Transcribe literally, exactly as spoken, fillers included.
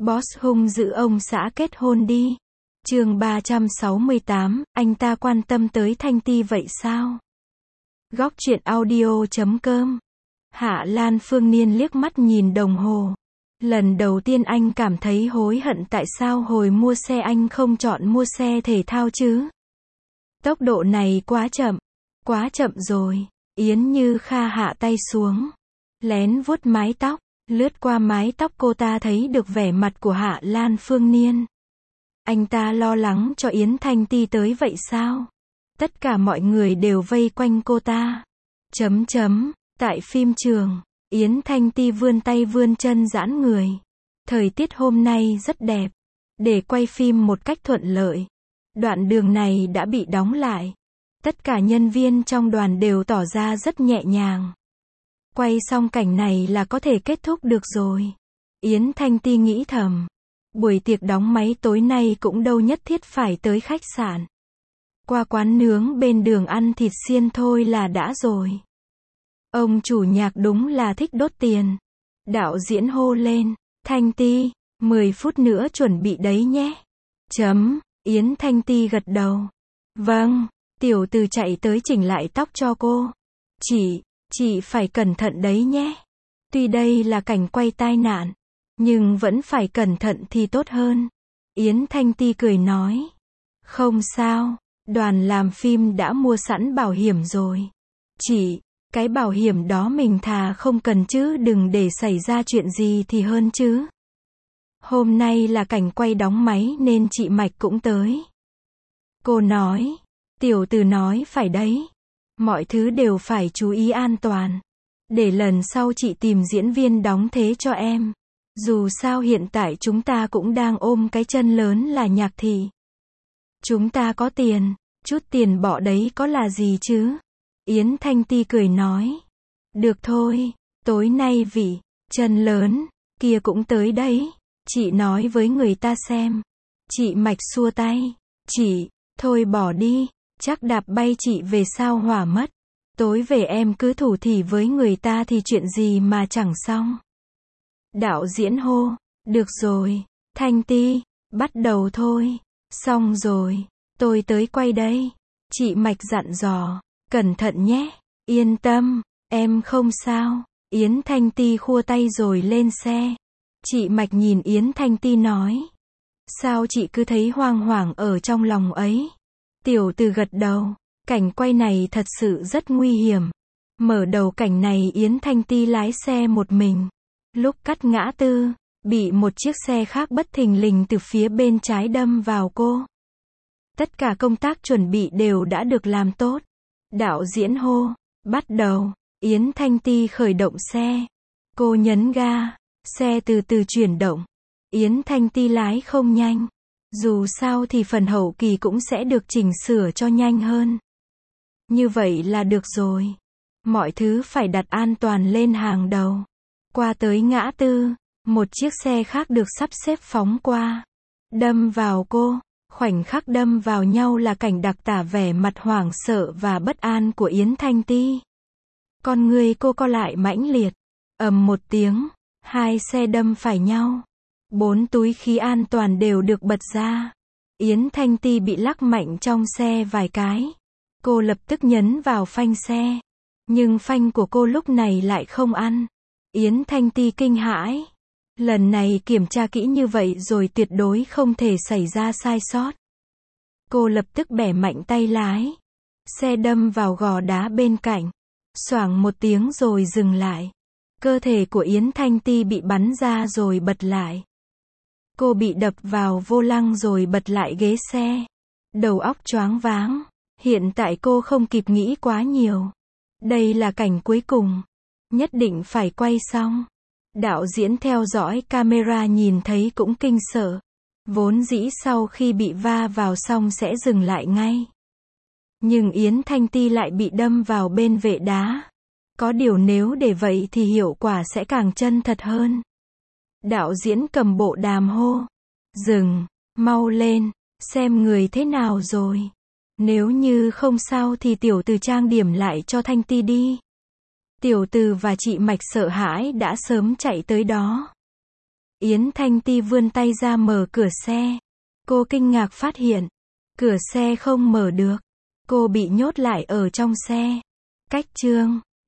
Boss hung dữ ông xã kết hôn đi. Chương ba trăm sáu mươi tám, anh ta quan tâm tới Thanh Ti vậy sao? Góc truyện audio chấm com. Hạ Lan Phương Niên liếc mắt nhìn đồng hồ. Lần đầu tiên anh cảm thấy hối hận tại sao hồi mua xe anh không chọn mua xe thể thao chứ. Tốc độ này quá chậm. Quá chậm rồi. Yến Như Kha hạ tay xuống. Lén vuốt mái tóc. Lướt qua mái tóc cô ta thấy được vẻ mặt của Hạ Lan Phương Niên. Anh ta lo lắng cho Yến Thanh Ti tới vậy sao? Tất cả mọi người đều vây quanh cô ta. Chấm chấm, tại phim trường, Yến Thanh Ti vươn tay vươn chân giãn người. Thời tiết hôm nay rất đẹp. Để quay phim một cách thuận lợi. Đoạn đường này đã bị đóng lại. Tất cả nhân viên trong đoàn đều tỏ ra rất nhẹ nhàng. Quay xong cảnh này là có thể kết thúc được rồi. Yến Thanh Ti nghĩ thầm. Buổi tiệc đóng máy tối nay cũng đâu nhất thiết phải tới khách sạn. Qua quán nướng bên đường ăn thịt xiên thôi là đã rồi. Ông chủ nhạc đúng là thích đốt tiền. Đạo diễn hô lên. Thanh Ti, mười phút nữa chuẩn bị đấy nhé. Chấm, Yến Thanh Ti gật đầu. Vâng, tiểu từ chạy tới chỉnh lại tóc cho cô. Chị, chị phải cẩn thận đấy nhé. Tuy đây là cảnh quay tai nạn, nhưng vẫn phải cẩn thận thì tốt hơn. Yến Thanh Ti cười nói. Không sao, đoàn làm phim đã mua sẵn bảo hiểm rồi. Chị, cái bảo hiểm đó mình thà không cần chứ đừng để xảy ra chuyện gì thì hơn chứ. Hôm nay là cảnh quay đóng máy nên chị Mạch cũng tới. Cô nói. Tiểu từ nói phải đấy. Mọi thứ đều phải chú ý an toàn. Để lần sau chị tìm diễn viên đóng thế cho em. Dù sao hiện tại chúng ta cũng đang ôm cái chân lớn là nhạc thị. Chúng ta có tiền, chút tiền bỏ đấy có là gì chứ? Yến Thanh Ti cười nói. Được thôi, tối nay vị, chân lớn, kia cũng tới đấy. Chị nói với người ta xem. Chị Mạch xua tay. Chị, thôi bỏ đi, chắc đạp bay chị về sao hỏa mất. Tối về em cứ thủ thỉ với người ta thì chuyện gì mà chẳng xong. Đạo diễn hô. Được rồi, Thanh Ti, bắt đầu thôi. Xong rồi, tôi tới quay đây. Chị Mạch dặn dò. Cẩn thận nhé. Yên tâm, em không sao. Yến Thanh Ti khua tay rồi lên xe. Chị Mạch nhìn Yến Thanh Ti nói. Sao chị cứ thấy hoang hoảng ở trong lòng ấy? Tiểu từ gật đầu. Cảnh quay này thật sự rất nguy hiểm. Mở đầu cảnh này Yến Thanh Ti lái xe một mình. Lúc cắt ngã tư, bị một chiếc xe khác bất thình lình từ phía bên trái đâm vào cô. Tất cả công tác chuẩn bị đều đã được làm tốt. Đạo diễn hô. Bắt đầu. Yến Thanh Ti khởi động xe. Cô nhấn ga. Xe từ từ chuyển động. Yến Thanh Ti lái không nhanh. Dù sao thì phần hậu kỳ cũng sẽ được chỉnh sửa cho nhanh hơn. Như vậy là được rồi. Mọi thứ phải đặt an toàn lên hàng đầu. Qua tới ngã tư, một chiếc xe khác được sắp xếp phóng qua. Đâm vào cô. Khoảnh khắc đâm vào nhau là cảnh đặc tả vẻ mặt hoảng sợ và bất an của Yến Thanh Ti. Con người cô co lại mãnh liệt. Ầm một tiếng, hai xe đâm phải nhau. Bốn túi khí an toàn đều được bật ra. Yến Thanh Ti bị lắc mạnh trong xe vài cái. Cô lập tức nhấn vào phanh xe. Nhưng phanh của cô lúc này lại không ăn. Yến Thanh Ti kinh hãi. Lần này kiểm tra kỹ như vậy rồi tuyệt đối không thể xảy ra sai sót. Cô lập tức bẻ mạnh tay lái. Xe đâm vào gò đá bên cạnh. Xoảng một tiếng rồi dừng lại. Cơ thể của Yến Thanh Ti bị bắn ra rồi bật lại. Cô bị đập vào vô lăng rồi bật lại ghế xe. Đầu óc choáng váng. Hiện tại cô không kịp nghĩ quá nhiều. Đây là cảnh cuối cùng. Nhất định phải quay xong. Đạo diễn theo dõi camera nhìn thấy cũng kinh sợ. Vốn dĩ sau khi bị va vào xong sẽ dừng lại ngay. Nhưng Yến Thanh Ti lại bị đâm vào bên vệ đá. Có điều nếu để vậy thì hiệu quả sẽ càng chân thật hơn. Đạo diễn cầm bộ đàm hô. Dừng, mau lên, xem người thế nào rồi. Nếu như không sao thì tiểu từ trang điểm lại cho Thanh Ti đi. Tiểu từ và chị Mạch sợ hãi đã sớm chạy tới đó. Yến Thanh Ti vươn tay ra mở cửa xe. Cô kinh ngạc phát hiện, cửa xe không mở được. Cô bị nhốt lại ở trong xe. Cách chương